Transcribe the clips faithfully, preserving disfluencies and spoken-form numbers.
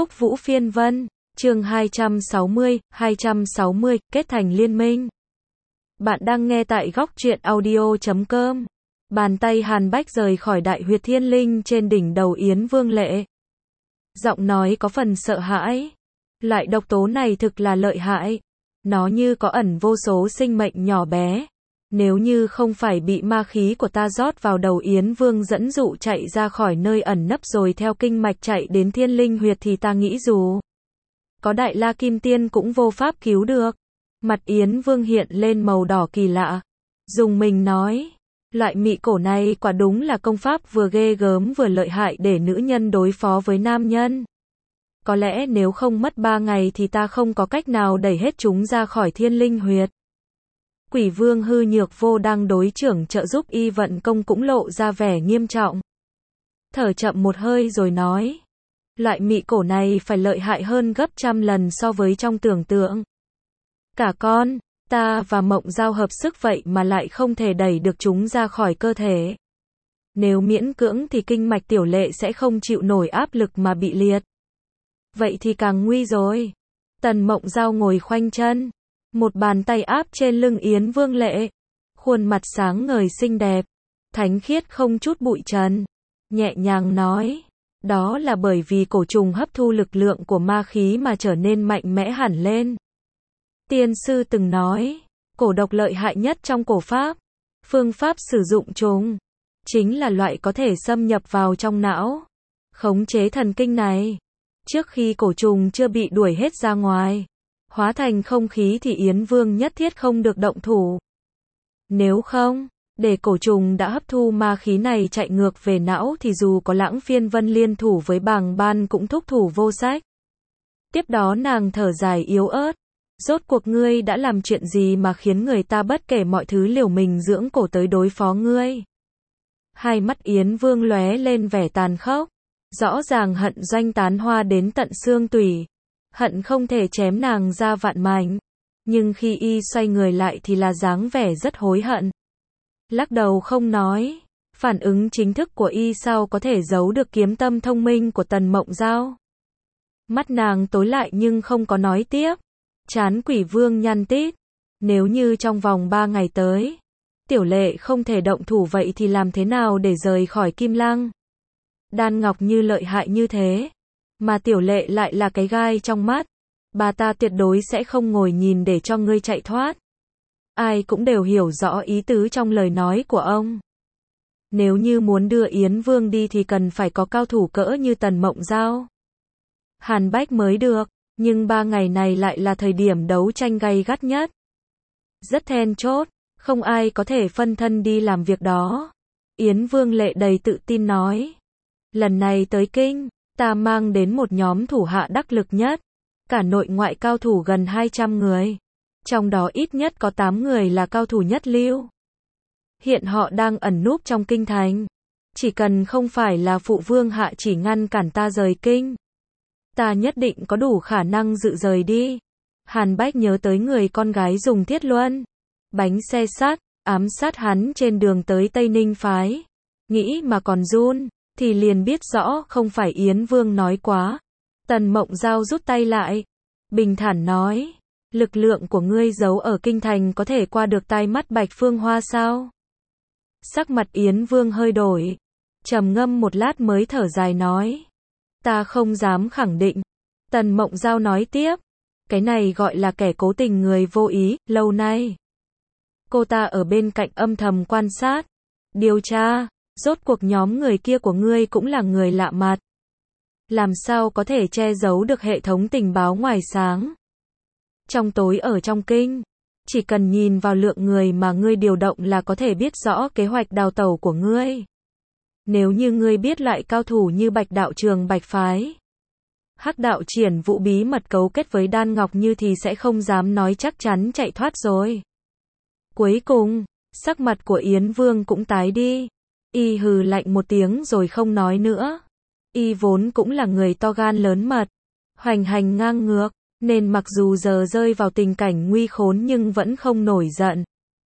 Phúc Vũ Phiên Vân, chương hai trăm sáu mươi, hai trăm sáu mươi, kết thành liên minh. Bạn đang nghe tại góc truyện audio chấm com. Bàn tay Hàn Bách rời khỏi đại huyệt thiên linh trên đỉnh đầu Yến Vương Lệ. Giọng nói có phần sợ hãi. Loại độc tố này thực là lợi hại. Nó như có ẩn vô số sinh mệnh nhỏ bé. Nếu như không phải bị ma khí của ta rót vào đầu Yến Vương dẫn dụ chạy ra khỏi nơi ẩn nấp rồi theo kinh mạch chạy đến thiên linh huyệt thì ta nghĩ dù có Đại La Kim Tiên cũng vô pháp cứu được. Mặt Yến Vương hiện lên màu đỏ kỳ lạ. Dùng mình nói, loại mị cổ này quả đúng là công pháp vừa ghê gớm vừa lợi hại để nữ nhân đối phó với nam nhân. Có lẽ nếu không mất ba ngày thì ta không có cách nào đẩy hết chúng ra khỏi thiên linh huyệt. Quỷ Vương Hư Nhược Vô đang đối trưởng trợ giúp y vận công cũng lộ ra vẻ nghiêm trọng. Thở chậm một hơi rồi nói, loại mị cổ này phải lợi hại hơn gấp trăm lần so với trong tưởng tượng. Cả con, ta và Mộng Giao hợp sức vậy mà lại không thể đẩy được chúng ra khỏi cơ thể. Nếu miễn cưỡng thì kinh mạch tiểu lệ sẽ không chịu nổi áp lực mà bị liệt. Vậy thì càng nguy rồi. Tần Mộng Giao ngồi khoanh chân, một bàn tay áp trên lưng Yến Vương Lệ. Khuôn mặt sáng ngời xinh đẹp, thánh khiết không chút bụi trần. Nhẹ nhàng nói, đó là bởi vì cổ trùng hấp thu lực lượng của ma khí mà trở nên mạnh mẽ hẳn lên. Tiên sư từng nói, cổ độc lợi hại nhất trong cổ pháp. Phương pháp sử dụng chúng chính là loại có thể xâm nhập vào trong não, khống chế thần kinh này. Trước khi cổ trùng chưa bị đuổi hết ra ngoài, hóa thành không khí thì Yến Vương nhất thiết không được động thủ. Nếu không, để cổ trùng đã hấp thu ma khí này chạy ngược về não thì dù có Lãng Phiên Vân liên thủ với Bàng Ban cũng thúc thủ vô sách. Tiếp đó nàng thở dài yếu ớt. Rốt cuộc ngươi đã làm chuyện gì mà khiến người ta bất kể mọi thứ liều mình dưỡng cổ tới đối phó ngươi? Hai mắt Yến Vương lóe lên vẻ tàn khốc. Rõ ràng hận Doanh Tán Hoa đến tận xương tủy. Hận không thể chém nàng ra vạn mảnh. Nhưng khi y xoay người lại thì là dáng vẻ rất hối hận. Lắc đầu không nói. Phản ứng chính thức của y sao có thể giấu được kiếm tâm thông minh của Tần Mộng Giao. Mắt nàng tối lại nhưng không có nói tiếp. Trán Quỷ Vương nhăn tít. Nếu như trong vòng ba ngày tới, tiểu lệ không thể động thủ vậy thì làm thế nào để rời khỏi Kim Lăng? Đan Ngọc như lợi hại như thế, mà tiểu lệ lại là cái gai trong mắt. Bà ta tuyệt đối sẽ không ngồi nhìn để cho ngươi chạy thoát. Ai cũng đều hiểu rõ ý tứ trong lời nói của ông. Nếu như muốn đưa Yến Vương đi thì cần phải có cao thủ cỡ như Tần Mộng Giao, Hàn Bách mới được. Nhưng ba ngày này lại là thời điểm đấu tranh gay gắt nhất. Rất then chốt, không ai có thể phân thân đi làm việc đó. Yến Vương Lệ đầy tự tin nói. Lần này tới kinh, ta mang đến một nhóm thủ hạ đắc lực nhất. Cả nội ngoại cao thủ gần hai trăm người. Trong đó ít nhất có tám người là cao thủ nhất lưu. Hiện họ đang ẩn núp trong kinh thành. Chỉ cần không phải là phụ vương hạ chỉ ngăn cản ta rời kinh, ta nhất định có đủ khả năng dự rời đi. Hàn Bách nhớ tới người con gái dùng thiết luân, bánh xe sắt, ám sát hắn trên đường tới Tây Ninh phái. Nghĩ mà còn run, thì liền biết rõ không phải Yến Vương nói quá. Tần Mộng Giao rút tay lại, bình thản nói, lực lượng của ngươi giấu ở kinh thành có thể qua được tai mắt Bạch Phương Hoa sao? Sắc mặt Yến Vương hơi đổi, trầm ngâm một lát mới thở dài nói. Ta không dám khẳng định. Tần Mộng Giao nói tiếp. Cái này gọi là kẻ cố tình người vô ý, lâu nay cô ta ở bên cạnh âm thầm quan sát, điều tra, rốt cuộc nhóm người kia của ngươi cũng là người lạ mặt. Làm sao có thể che giấu được hệ thống tình báo ngoài sáng? Trong tối ở trong kinh, chỉ cần nhìn vào lượng người mà ngươi điều động là có thể biết rõ kế hoạch đào tẩu của ngươi. Nếu như ngươi biết lại cao thủ như Bạch Đạo Trường Bạch Phái, Hắc Đạo Triển Vũ bí mật cấu kết với Đan Ngọc Như thì sẽ không dám nói chắc chắn chạy thoát rồi. Cuối cùng, sắc mặt của Yến Vương cũng tái đi. Y hừ lạnh một tiếng rồi không nói nữa. Y vốn cũng là người to gan lớn mật, hoành hành ngang ngược, nên mặc dù giờ rơi vào tình cảnh nguy khốn nhưng vẫn không nổi giận.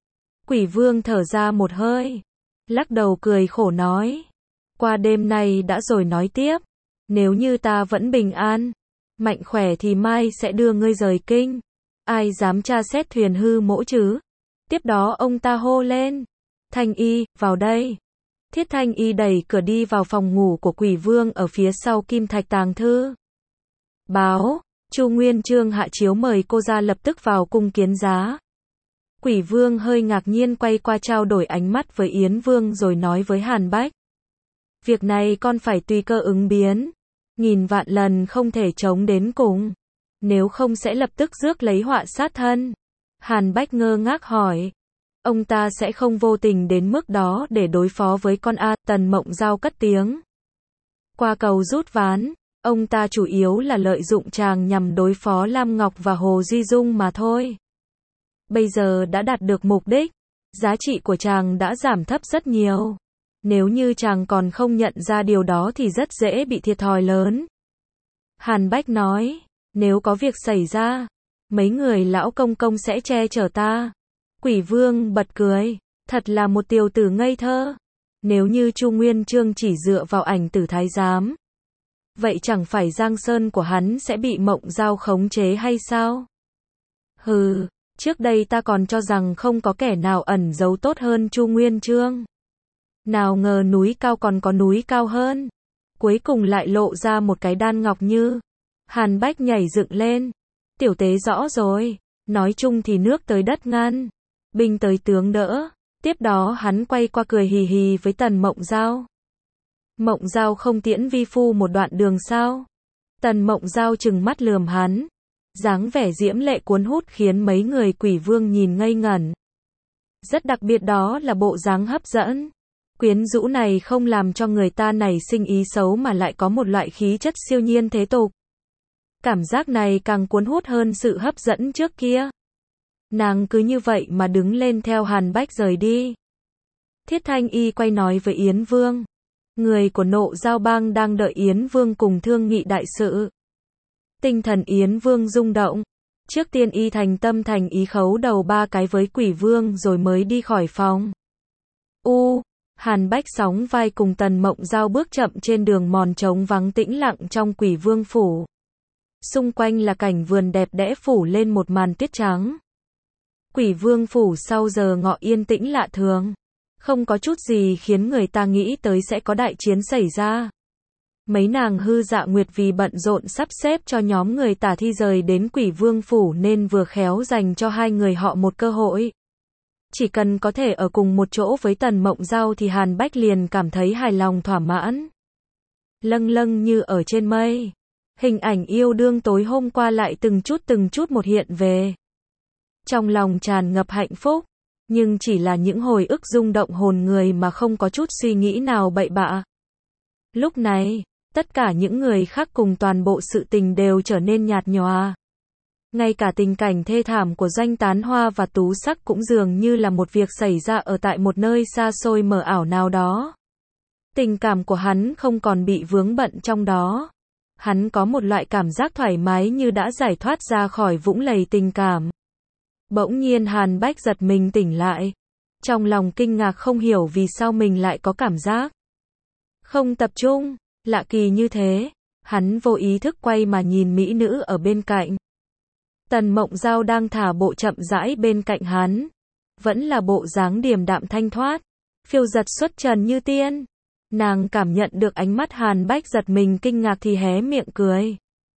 Quỷ Vương thở ra một hơi, lắc đầu cười khổ nói. Qua đêm nay đã rồi nói tiếp. Nếu như ta vẫn bình an, Mạnh khỏe thì mai sẽ đưa ngươi rời kinh. Ai dám tra xét thuyền hư mỗ chứ? Tiếp đó ông ta hô lên. Thanh Y, vào đây. Thiết Thanh Y đẩy cửa đi vào phòng ngủ của Quỷ Vương ở phía sau Kim Thạch Tàng Thư. Báo, Chu Nguyên Chương hạ chiếu mời cô ra lập tức vào cung kiến giá. Quỷ Vương hơi ngạc nhiên quay qua trao đổi ánh mắt với Yến Vương rồi nói với Hàn Bách. Việc này con phải tùy cơ ứng biến. Nghìn vạn lần không thể chống đến cùng. Nếu không sẽ lập tức rước lấy họa sát thân. Hàn Bách ngơ ngác hỏi. Ông ta sẽ không vô tình đến mức đó để đối phó với con A. Tần Mộng Giao cất tiếng. Qua cầu rút ván, ông ta chủ yếu là lợi dụng chàng nhằm đối phó Lam Ngọc và Hồ Duy Dung mà thôi. Bây giờ đã đạt được mục đích, giá trị của chàng đã giảm thấp rất nhiều. Nếu như chàng còn không nhận ra điều đó thì rất dễ bị thiệt thòi lớn. Hàn Bách nói, nếu có việc xảy ra, mấy người lão công công sẽ che chở ta. Quỷ Vương bật cười, thật là một tiểu tử ngây thơ. Nếu như Chu Nguyên Chương chỉ dựa vào ảnh tử thái giám, vậy chẳng phải Giang Sơn của hắn sẽ bị Mộng Giao khống chế hay sao? Hừ, trước đây ta còn cho rằng không có kẻ nào ẩn giấu tốt hơn Chu Nguyên Chương. Nào ngờ núi cao còn có núi cao hơn. Cuối cùng lại lộ ra một cái đan ngọc như. Hàn Bách nhảy dựng lên. Tiểu tế rõ rồi. Nói chung thì nước tới đất ngăn. Binh tới tướng đỡ. Tiếp đó hắn quay qua cười hì hì với Tần Mộng Giao. Mộng Giao không tiễn vi phu một đoạn đường sao? Tần Mộng Giao trừng mắt lườm hắn. Dáng vẻ diễm lệ cuốn hút khiến mấy người Quỷ Vương nhìn ngây ngẩn. Rất đặc biệt đó là bộ dáng hấp dẫn. Quyến rũ này không làm cho người ta nảy sinh ý xấu mà lại có một loại khí chất siêu nhiên thế tục. Cảm giác này càng cuốn hút hơn sự hấp dẫn trước kia. Nàng cứ như vậy mà đứng lên theo Hàn Bách rời đi. Thiết Thanh Y quay nói với Yến Vương. Người của Nộ Giao Bang đang đợi Yến Vương cùng thương nghị đại sự. Tinh thần Yến Vương rung động. Trước tiên y thành tâm thành ý khấu đầu ba cái với Quỷ Vương rồi mới đi khỏi phòng. U, Hàn Bách sóng vai cùng Tần Mộng Giao bước chậm trên đường mòn trống vắng tĩnh lặng trong Quỷ Vương phủ. Xung quanh là cảnh vườn đẹp đẽ phủ lên một màn tuyết trắng. Quỷ Vương phủ sau giờ ngọ yên tĩnh lạ thường. Không có chút gì khiến người ta nghĩ tới sẽ có đại chiến xảy ra. Mấy nàng hư dạ nguyệt vì bận rộn sắp xếp cho nhóm người tả thi rời đến Quỷ Vương phủ nên vừa khéo dành cho hai người họ một cơ hội. Chỉ cần có thể ở cùng một chỗ với Tần Mộng Giao thì Hàn Bách liền cảm thấy hài lòng thỏa mãn. Lâng lâng như ở trên mây. Hình ảnh yêu đương tối hôm qua lại từng chút từng chút một hiện về. Trong lòng tràn ngập hạnh phúc. Nhưng chỉ là những hồi ức rung động hồn người mà không có chút suy nghĩ nào bậy bạ. Lúc này, tất cả những người khác cùng toàn bộ sự tình đều trở nên nhạt nhòa. Ngay cả tình cảnh thê thảm của Doanh Tán Hoa và Tú Sắc cũng dường như là một việc xảy ra ở tại một nơi xa xôi mờ ảo nào đó. Tình cảm của hắn không còn bị vướng bận trong đó. Hắn có một loại cảm giác thoải mái như đã giải thoát ra khỏi vũng lầy tình cảm. Bỗng nhiên Hàn Bách giật mình tỉnh lại. Trong lòng kinh ngạc không hiểu vì sao mình lại có cảm giác không tập trung, lạ kỳ như thế. Hắn vô ý thức quay mà nhìn mỹ nữ ở bên cạnh. Tần Mộng Giao đang thả bộ chậm rãi bên cạnh hắn. Vẫn là bộ dáng điềm đạm thanh thoát, phiêu giật xuất trần như tiên. Nàng cảm nhận được ánh mắt Hàn Bách giật mình kinh ngạc thì hé miệng cười.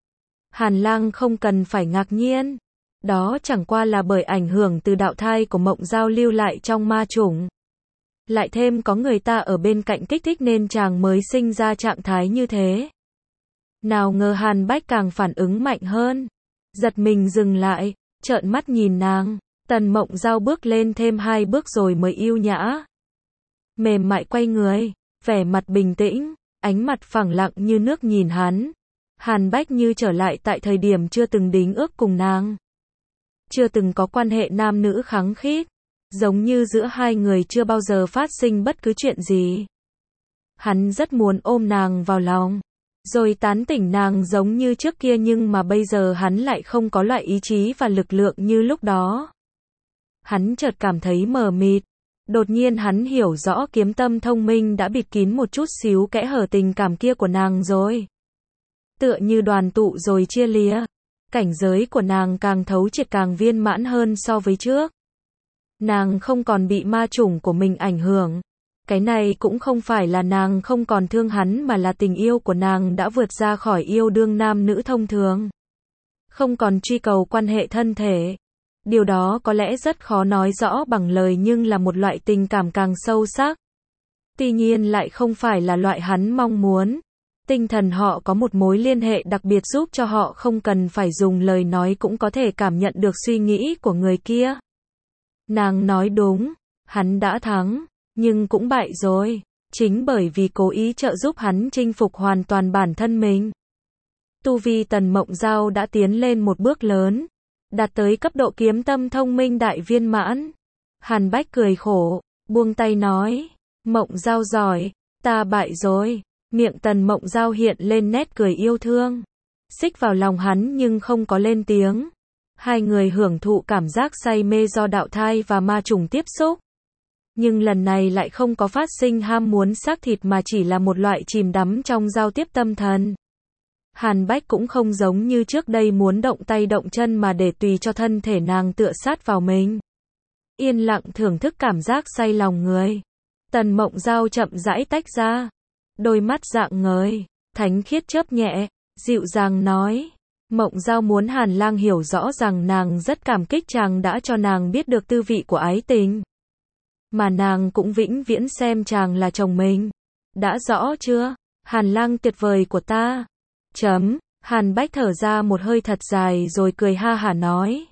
Hàn Lang không cần phải ngạc nhiên. Đó chẳng qua là bởi ảnh hưởng từ đạo thai của Mộng Giao lưu lại trong ma chủng. Lại thêm có người ta ở bên cạnh kích thích nên chàng mới sinh ra trạng thái như thế. Nào ngờ Hàn Bách càng phản ứng mạnh hơn. Giật mình dừng lại, trợn mắt nhìn nàng. Tần Mộng Giao bước lên thêm hai bước rồi mới yêu nhã. Mềm mại quay người, vẻ mặt bình tĩnh, ánh mặt phẳng lặng như nước nhìn hắn. Hàn Bách như trở lại tại thời điểm chưa từng đính ước cùng nàng. Chưa từng có quan hệ nam nữ khăng khít. Giống như giữa hai người chưa bao giờ phát sinh bất cứ chuyện gì. Hắn rất muốn ôm nàng vào lòng. Rồi tán tỉnh nàng giống như trước kia nhưng mà bây giờ hắn lại không có loại ý chí và lực lượng như lúc đó. Hắn chợt cảm thấy mờ mịt. Đột nhiên hắn hiểu rõ kiếm tâm thông minh đã bịt kín một chút xíu kẽ hở tình cảm kia của nàng rồi. tựa như đoàn tụ rồi chia lìa. Cảnh giới của nàng càng thấu triệt càng viên mãn hơn so với trước. Nàng không còn bị ma chủng của mình ảnh hưởng. Cái này cũng không phải là nàng không còn thương hắn mà là tình yêu của nàng đã vượt ra khỏi yêu đương nam nữ thông thường. Không còn truy cầu quan hệ thân thể. Điều đó có lẽ rất khó nói rõ bằng lời nhưng là một loại tình cảm càng sâu sắc. Tuy nhiên lại không phải là loại hắn mong muốn. Tinh thần họ có một mối liên hệ đặc biệt giúp cho họ không cần phải dùng lời nói cũng có thể cảm nhận được suy nghĩ của người kia. Nàng nói đúng, hắn đã thắng, nhưng cũng bại rồi. Chính bởi vì cố ý trợ giúp hắn chinh phục hoàn toàn bản thân mình. Tu vi Tần Mộng Giao đã tiến lên một bước lớn, đạt tới cấp độ kiếm tâm thông minh đại viên mãn. Hàn Bách cười khổ, buông tay nói, Mộng Giao giỏi, ta bại rồi. Miệng Tần Mộng Giao hiện lên nét cười yêu thương, xích vào lòng hắn nhưng không có lên tiếng. Hai người hưởng thụ cảm giác say mê do đạo thai và ma trùng tiếp xúc. Nhưng lần này lại không có phát sinh ham muốn xác thịt mà chỉ là một loại chìm đắm trong giao tiếp tâm thần. Hàn Bách cũng không giống như trước đây muốn động tay động chân mà để tùy cho thân thể nàng tựa sát vào mình. Yên lặng thưởng thức cảm giác say lòng người. Tần Mộng Giao chậm rãi tách ra. Đôi mắt dạng ngời, thánh khiết chớp nhẹ, dịu dàng nói. Mộng Giao muốn Hàn Lang hiểu rõ rằng nàng rất cảm kích chàng đã cho nàng biết được tư vị của ái tình. Mà nàng cũng vĩnh viễn xem chàng là chồng mình. Đã rõ chưa? Hàn Lang tuyệt vời của ta. Chấm, Hàn Bách thở ra một hơi thật dài rồi cười ha hả nói.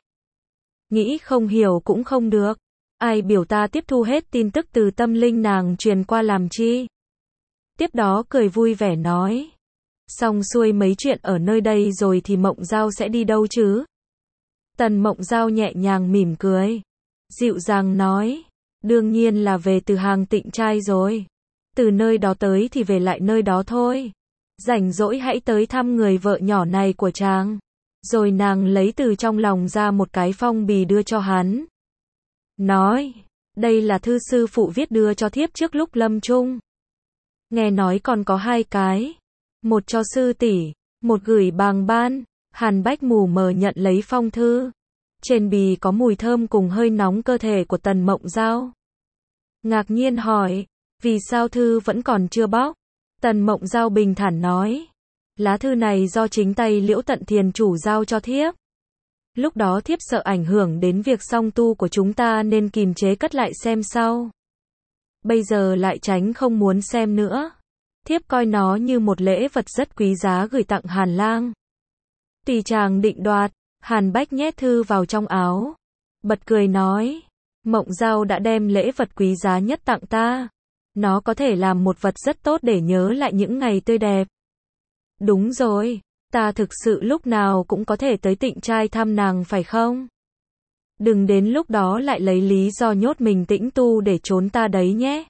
Nghĩ không hiểu cũng không được. Ai biểu ta tiếp thu hết tin tức từ tâm linh nàng truyền qua làm chi? Tiếp đó cười vui vẻ nói. Xong xuôi mấy chuyện ở nơi đây rồi thì Mộng Giao sẽ đi đâu chứ? Tần Mộng Giao nhẹ nhàng mỉm cười. Dịu dàng nói. Đương nhiên là về từ Hàng Tịnh Trai rồi. Từ nơi đó tới thì về lại nơi đó thôi. Rảnh rỗi hãy tới thăm người vợ nhỏ này của chàng. Rồi nàng lấy từ trong lòng ra một cái phong bì đưa cho hắn. Nói. Đây là thư sư phụ viết đưa cho thiếp trước lúc lâm chung. Nghe nói còn có hai cái. Một cho sư tỷ, một gửi bàng ban. Hàn Bách mù mờ nhận lấy phong thư. Trên bì có mùi thơm cùng hơi nóng cơ thể của Tần Mộng Giao. Ngạc nhiên hỏi, vì sao thư vẫn còn chưa bóc? Tần Mộng Giao bình thản nói, lá thư này do chính tay Liễu Tận Thiền chủ giao cho thiếp. Lúc đó thiếp sợ ảnh hưởng đến việc song tu của chúng ta nên kìm chế cất lại xem sau. Bây giờ lại tránh không muốn xem nữa. Thiếp coi nó như một lễ vật rất quý giá gửi tặng Hàn Lang. Tùy chàng định đoạt. Hàn Bách nhét thư vào trong áo. Bật cười nói. Mộng Giao đã đem lễ vật quý giá nhất tặng ta. Nó có thể làm một vật rất tốt để nhớ lại những ngày tươi đẹp. Đúng rồi. Ta thực sự lúc nào cũng có thể tới Tịnh Trai thăm nàng phải không? Đừng đến lúc đó lại lấy lý do nhốt mình tĩnh tu để trốn ta đấy nhé.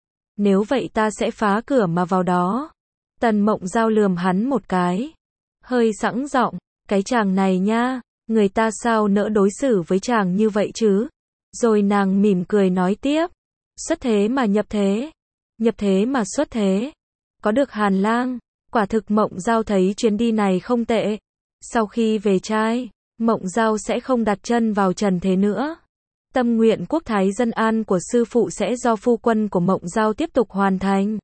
Nếu vậy ta sẽ phá cửa mà vào đó. Tần Mộng Giao lườm hắn một cái. Hơi sẵn giọng. Cái chàng này nha, người ta sao nỡ đối xử với chàng như vậy chứ? Rồi nàng mỉm cười nói tiếp. Xuất thế mà nhập thế. Nhập thế mà xuất thế. Có được Hàn Lang. Quả thực Mộng Giao thấy chuyến đi này không tệ. Sau khi về trai, Mộng Giao sẽ không đặt chân vào trần thế nữa. Tâm nguyện quốc thái dân an của sư phụ sẽ do phu quân của Mộng Giao tiếp tục hoàn thành.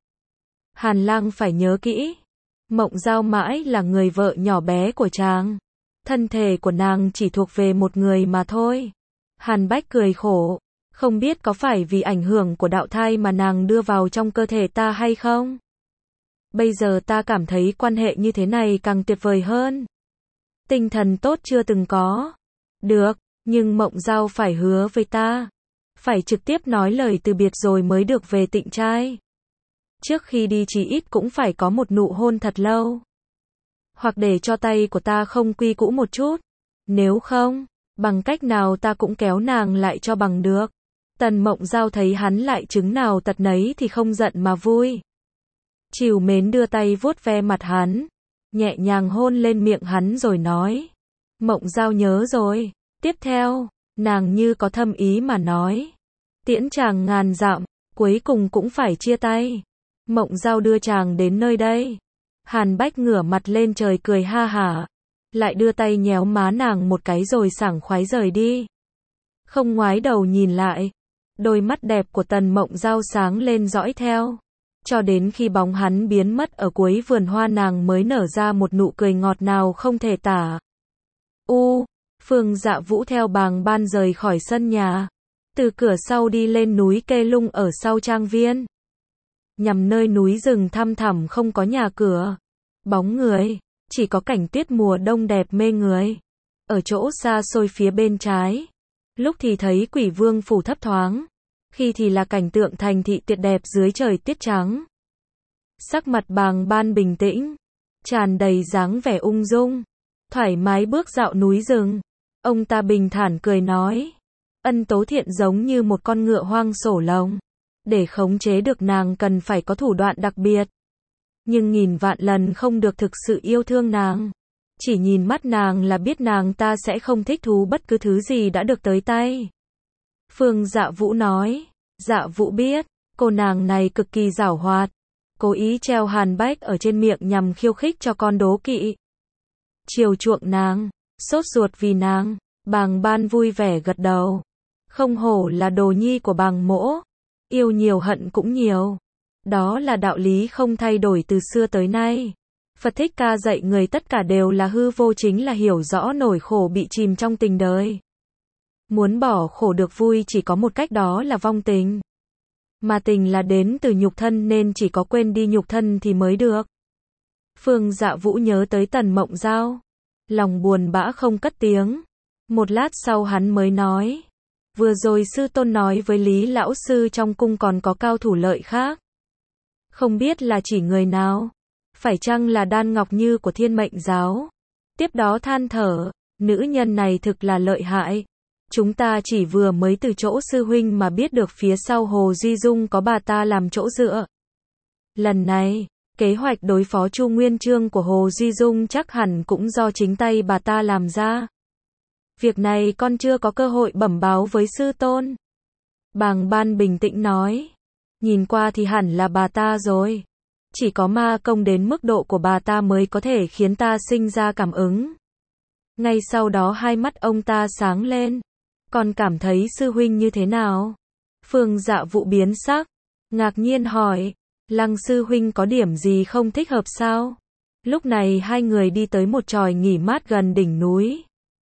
Hàn Lang phải nhớ kỹ. Mộng Giao mãi là người vợ nhỏ bé của chàng. Thân thể của nàng chỉ thuộc về một người mà thôi. Hàn Bách cười khổ. Không biết có phải vì ảnh hưởng của đạo thai mà nàng đưa vào trong cơ thể ta hay không? Bây giờ ta cảm thấy quan hệ như thế này càng tuyệt vời hơn. Tinh thần tốt chưa từng có. Được, nhưng Mộng Giao phải hứa với ta. Phải trực tiếp nói lời từ biệt rồi mới được về Tịnh Trai. Trước khi đi chí ít cũng phải có một nụ hôn thật lâu. Hoặc để cho tay của ta không quy cũ một chút. Nếu không, bằng cách nào ta cũng kéo nàng lại cho bằng được. Tần Mộng Giao thấy hắn lại chứng nào tật nấy thì không giận mà vui. Trìu mến đưa tay vuốt ve mặt hắn. Nhẹ nhàng hôn lên miệng hắn rồi nói. Mộng Giao nhớ rồi. Tiếp theo, nàng như có thâm ý mà nói. Tiễn chàng ngàn dặm, cuối cùng cũng phải chia tay. Mộng Giao đưa chàng đến nơi đây. Hàn Bách ngửa mặt lên trời cười ha hả, lại đưa tay nhéo má nàng một cái rồi sảng khoái rời đi. Không ngoái đầu nhìn lại, đôi mắt đẹp của Tần Mộng Giao sáng lên dõi theo. Cho đến khi bóng hắn biến mất ở cuối vườn hoa nàng mới nở ra một nụ cười ngọt nào không thể tả. U, Phương Dạ Vũ theo Bàng Ban rời khỏi sân nhà, từ cửa sau đi lên núi Kê Lung ở sau trang viên. Nhằm nơi núi rừng thăm thẳm không có nhà cửa, bóng người, chỉ có cảnh tuyết mùa đông đẹp mê người. Ở chỗ xa xôi phía bên trái, lúc thì thấy Quỷ Vương phủ thấp thoáng, khi thì là cảnh tượng thành thị tuyệt đẹp dưới trời tuyết trắng. Sắc mặt Bàng Ban bình tĩnh, tràn đầy dáng vẻ ung dung, thoải mái bước dạo núi rừng. Ông ta bình thản cười nói, Ân Tố Thiện giống như một con ngựa hoang sổ lồng, để khống chế được nàng cần phải có thủ đoạn đặc biệt. Nhưng nghìn vạn lần không được thực sự yêu thương nàng. Chỉ nhìn mắt nàng là biết nàng ta sẽ không thích thú bất cứ thứ gì đã được tới tay. Phương Dạ Vũ nói, Dạ Vũ biết, cô nàng này cực kỳ giảo hoạt, cố ý treo Hàn Bách ở trên miệng nhằm khiêu khích cho con đố kỵ. Chiều chuộng nàng, sốt ruột vì nàng. Bàng Ban vui vẻ gật đầu. Không hổ là đồ nhi của Bàng mỗ, yêu nhiều hận cũng nhiều. Đó là đạo lý không thay đổi từ xưa tới nay. Phật Thích Ca dạy người tất cả đều là hư vô chính là hiểu rõ nỗi khổ bị chìm trong tình đời. Muốn bỏ khổ được vui chỉ có một cách, đó là vong tình. Mà tình là đến từ nhục thân nên chỉ có quên đi nhục thân thì mới được. Phương Dạ Vũ nhớ tới Tần Mộng Giao, lòng buồn bã không cất tiếng. Một lát sau hắn mới nói, vừa rồi sư tôn nói với Lý lão sư trong cung còn có cao thủ lợi khác. Không biết là chỉ người nào, phải chăng là Đan Ngọc Như của Thiên Mệnh giáo. Tiếp đó than thở, nữ nhân này thực là lợi hại. Chúng ta chỉ vừa mới từ chỗ sư huynh mà biết được phía sau Hồ Duy Dung có bà ta làm chỗ dựa. Lần này, kế hoạch đối phó Chu Nguyên Chương của Hồ Duy Dung chắc hẳn cũng do chính tay bà ta làm ra. Việc này con chưa có cơ hội bẩm báo với sư tôn. Bàng Ban bình tĩnh nói, nhìn qua thì hẳn là bà ta rồi. Chỉ có ma công đến mức độ của bà ta mới có thể khiến ta sinh ra cảm ứng. Ngay sau đó hai mắt ông ta sáng lên. Con cảm thấy sư huynh như thế nào? Phương Dạ Vũ biến sắc, ngạc nhiên hỏi, Lăng sư huynh có điểm gì không thích hợp sao? Lúc này hai người đi tới một chòi nghỉ mát gần đỉnh núi.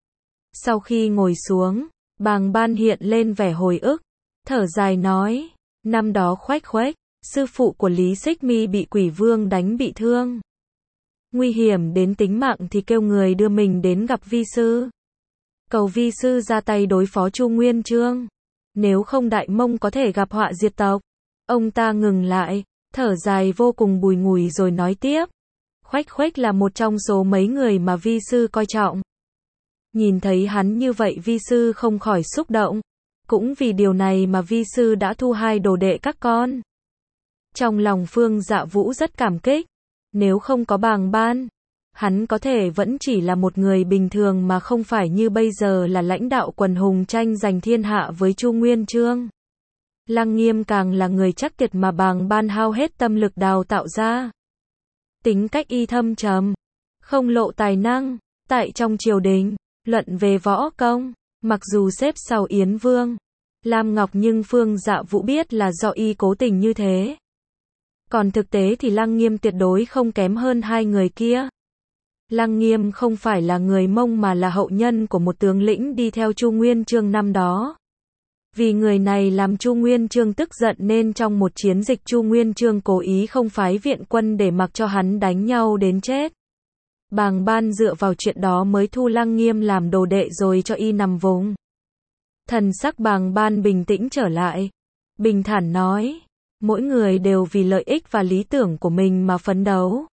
Sau khi ngồi xuống, Bàng Ban hiện lên vẻ hồi ức, thở dài nói, năm đó Khoách Khoách, sư phụ của Lý Xích Mi bị Quỷ Vương đánh bị thương. Nguy hiểm đến tính mạng thì kêu người đưa mình đến gặp vi sư. Cầu vi sư ra tay đối phó Chu Nguyên Chương. Nếu không Đại Mông có thể gặp họa diệt tộc. Ông ta ngừng lại, thở dài vô cùng bùi ngùi rồi nói tiếp. Khoách Khoách là một trong số mấy người mà vi sư coi trọng. Nhìn thấy hắn như vậy vi sư không khỏi xúc động. Cũng vì điều này mà vi sư đã thu hai đồ đệ các con. Trong lòng Phương Dạ Vũ rất cảm kích. Nếu không có Bàng Ban, hắn có thể vẫn chỉ là một người bình thường mà không phải như bây giờ là lãnh đạo quần hùng tranh giành thiên hạ với Chu Nguyên Chương. Lăng Nghiêm càng là người chắc tuyệt mà Bàng Ban hao hết tâm lực đào tạo ra. Tính cách y thâm trầm, không lộ tài năng, tại trong triều đình, luận về võ công, mặc dù xếp sau Yến Vương, Lam Ngọc nhưng Phương Dạ Vũ biết là do y cố tình như thế. Còn thực tế thì Lăng Nghiêm tuyệt đối không kém hơn hai người kia. Lăng Nghiêm không phải là người Mông mà là hậu nhân của một tướng lĩnh đi theo Chu Nguyên Chương năm đó. Vì người này làm Chu Nguyên Chương tức giận nên trong một chiến dịch Chu Nguyên Chương cố ý không phái viện quân để mặc cho hắn đánh nhau đến chết. Bàng Ban dựa vào chuyện đó mới thu Lăng Nghiêm làm đồ đệ rồi cho y nằm vùng. Thần sắc Bàng Ban bình tĩnh trở lại, bình thản nói, mỗi người đều vì lợi ích và lý tưởng của mình mà phấn đấu.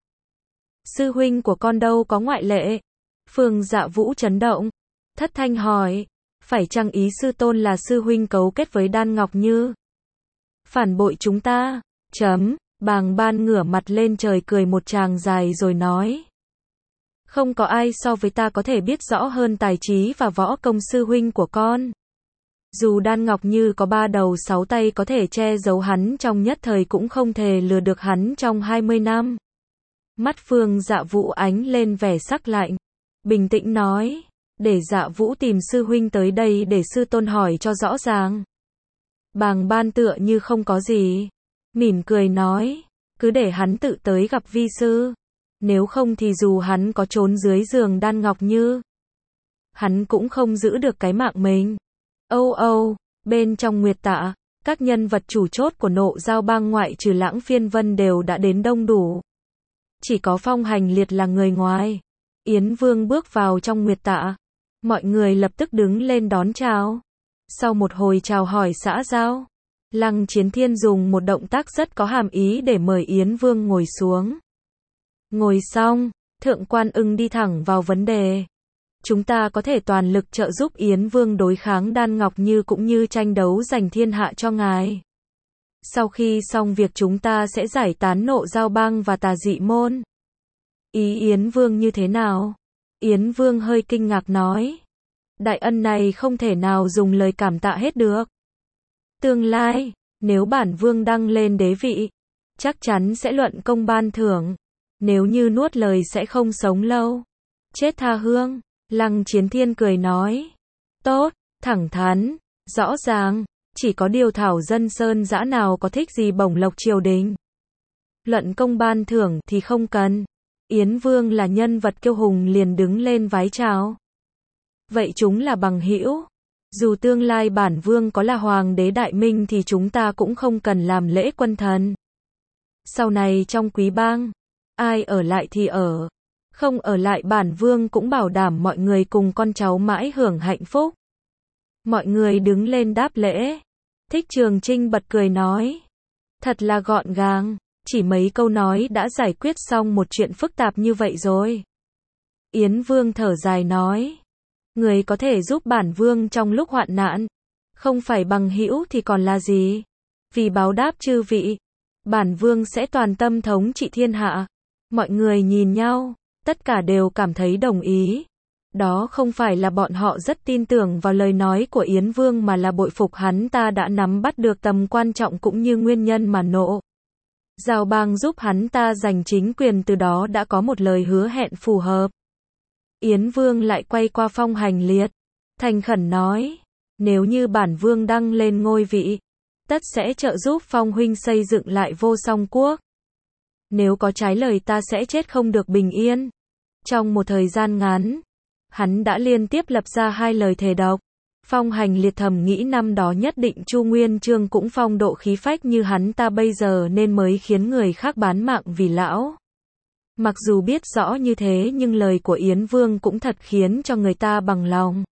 Sư huynh của con đâu có ngoại lệ? Phương Dạ Vũ chấn động, thất thanh hỏi, phải chăng ý sư tôn là sư huynh cấu kết với Đan Ngọc Như? Phản bội chúng ta, chấm, Bàng Ban ngửa mặt lên trời cười một tràng dài rồi nói. Không có ai so với ta có thể biết rõ hơn tài trí và võ công sư huynh của con. Dù Đan Ngọc Như có ba đầu sáu tay có thể che giấu hắn trong nhất thời cũng không thể lừa được hắn trong hai mươi năm. Mắt Phương Dạ Vũ ánh lên vẻ sắc lạnh. Bình tĩnh nói. Để Dạ Vũ tìm sư huynh tới đây để sư tôn hỏi cho rõ ràng. Bàng Ban tựa như không có gì. Mỉm cười nói. Cứ để hắn tự tới gặp vi sư. Nếu không thì dù hắn có trốn dưới giường Đan Ngọc Như, hắn cũng không giữ được cái mạng mình. Âu âu, bên trong Nguyệt Tạ, các nhân vật chủ chốt của Nộ Giao Bang ngoại trừ Lãng Phiên Vân đều đã đến đông đủ. Chỉ có Phong Hành Liệt là người ngoài. Yến Vương bước vào trong Nguyệt Tạ. Mọi người lập tức đứng lên đón chào. Sau một hồi chào hỏi xã giao, Lăng Chiến Thiên dùng một động tác rất có hàm ý để mời Yến Vương ngồi xuống. Ngồi xong, Thượng Quan Ưng đi thẳng vào vấn đề. Chúng ta có thể toàn lực trợ giúp Yến Vương đối kháng Đan Ngọc Như cũng như tranh đấu giành thiên hạ cho ngài. Sau khi xong việc chúng ta sẽ giải tán Nộ Giao Bang và Tà Dị Môn. Ý Yến Vương như thế nào? Yến Vương hơi kinh ngạc nói. Đại ân này không thể nào dùng lời cảm tạ hết được. Tương lai, nếu bản Vương đăng lên đế vị, chắc chắn sẽ luận công ban thưởng. Nếu như nuốt lời sẽ không sống lâu. Chết tha hương. Lăng Chiến Thiên cười nói. Tốt, thẳng thắn, rõ ràng, chỉ có điều thảo dân sơn dã nào có thích gì bổng lộc triều đình. Luận công ban thưởng thì không cần. Yến Vương là nhân vật kiêu hùng liền đứng lên vái chào. Vậy chúng là bằng hữu. Dù tương lai bản Vương có là hoàng đế đại minh thì chúng ta cũng không cần làm lễ quân thần. Sau này trong quý bang, ai ở lại thì ở. Không ở lại bản Vương cũng bảo đảm mọi người cùng con cháu mãi hưởng hạnh phúc. Mọi người đứng lên đáp lễ. Thích Trường Trinh bật cười nói. Thật là gọn gàng, chỉ mấy câu nói đã giải quyết xong một chuyện phức tạp như vậy rồi. Yến Vương thở dài nói. Người có thể giúp bản Vương trong lúc hoạn nạn. Không phải bằng hữu thì còn là gì? Vì báo đáp chư vị, bản Vương sẽ toàn tâm thống trị thiên hạ. Mọi người nhìn nhau. Tất cả đều cảm thấy đồng ý. Đó không phải là bọn họ rất tin tưởng vào lời nói của Yến Vương mà là bội phục hắn ta đã nắm bắt được tầm quan trọng cũng như nguyên nhân mà Nộ Giao Bang giúp hắn ta giành chính quyền, từ đó đã có một lời hứa hẹn phù hợp. Yến Vương lại quay qua Phong Hành Liệt, thành khẩn nói, nếu như bản Vương đăng lên ngôi vị, tất sẽ trợ giúp Phong huynh xây dựng lại Vô Song Quốc. Nếu có trái lời ta sẽ chết không được bình yên. Trong một thời gian ngắn, hắn đã liên tiếp lập ra hai lời thề độc. Phong Hành Liệt thầm nghĩ năm đó nhất định Chu Nguyên Chương cũng phong độ khí phách như hắn ta bây giờ nên mới khiến người khác bán mạng vì lão. Mặc dù biết rõ như thế nhưng lời của Yến Vương cũng thật khiến cho người ta bằng lòng.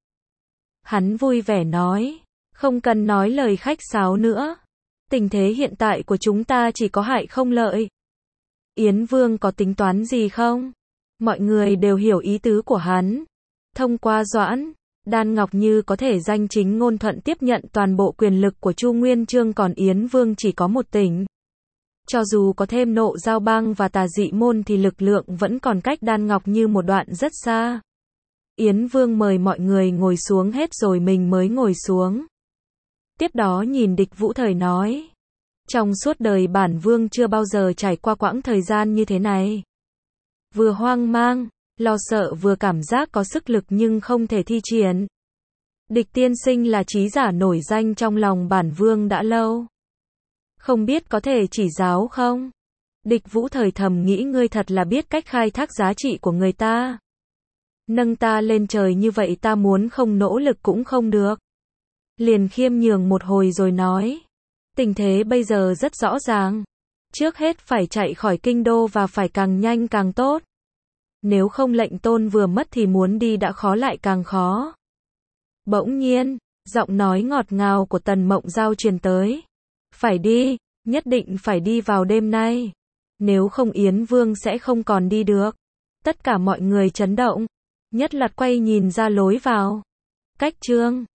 Hắn vui vẻ nói, không cần nói lời khách sáo nữa. Tình thế hiện tại của chúng ta chỉ có hại không lợi. Yến Vương có tính toán gì không? Mọi người đều hiểu ý tứ của hắn. Thông qua Doãn, Đan Ngọc Như có thể danh chính ngôn thuận tiếp nhận toàn bộ quyền lực của Chu Nguyên Chương, còn Yến Vương chỉ có một tỉnh. Cho dù có thêm Nộ Giao Bang và Tà Dị Môn thì lực lượng vẫn còn cách Đan Ngọc Như một đoạn rất xa. Yến Vương mời mọi người ngồi xuống hết rồi mình mới ngồi xuống. Tiếp đó nhìn Địch Vũ Thời nói, trong suốt đời bản Vương chưa bao giờ trải qua quãng thời gian như thế này. Vừa hoang mang, lo sợ vừa cảm giác có sức lực nhưng không thể thi triển. Địch tiên sinh là trí giả nổi danh trong lòng bản Vương đã lâu. Không biết có thể chỉ giáo không? Địch Vũ Thời thầm nghĩ ngươi thật là biết cách khai thác giá trị của người ta. Nâng ta lên trời như vậy ta muốn không nỗ lực cũng không được. Liền khiêm nhường một hồi rồi nói, tình thế bây giờ rất rõ ràng. Trước hết phải chạy khỏi kinh đô và phải càng nhanh càng tốt. Nếu không lệnh tôn vừa mất thì muốn đi đã khó lại càng khó. Bỗng nhiên, giọng nói ngọt ngào của Tần Mộng Giao truyền tới. Phải đi, nhất định phải đi vào đêm nay. Nếu không Yến Vương sẽ không còn đi được. Tất cả mọi người chấn động. Nhất Lạt quay nhìn ra lối vào. Cách trương.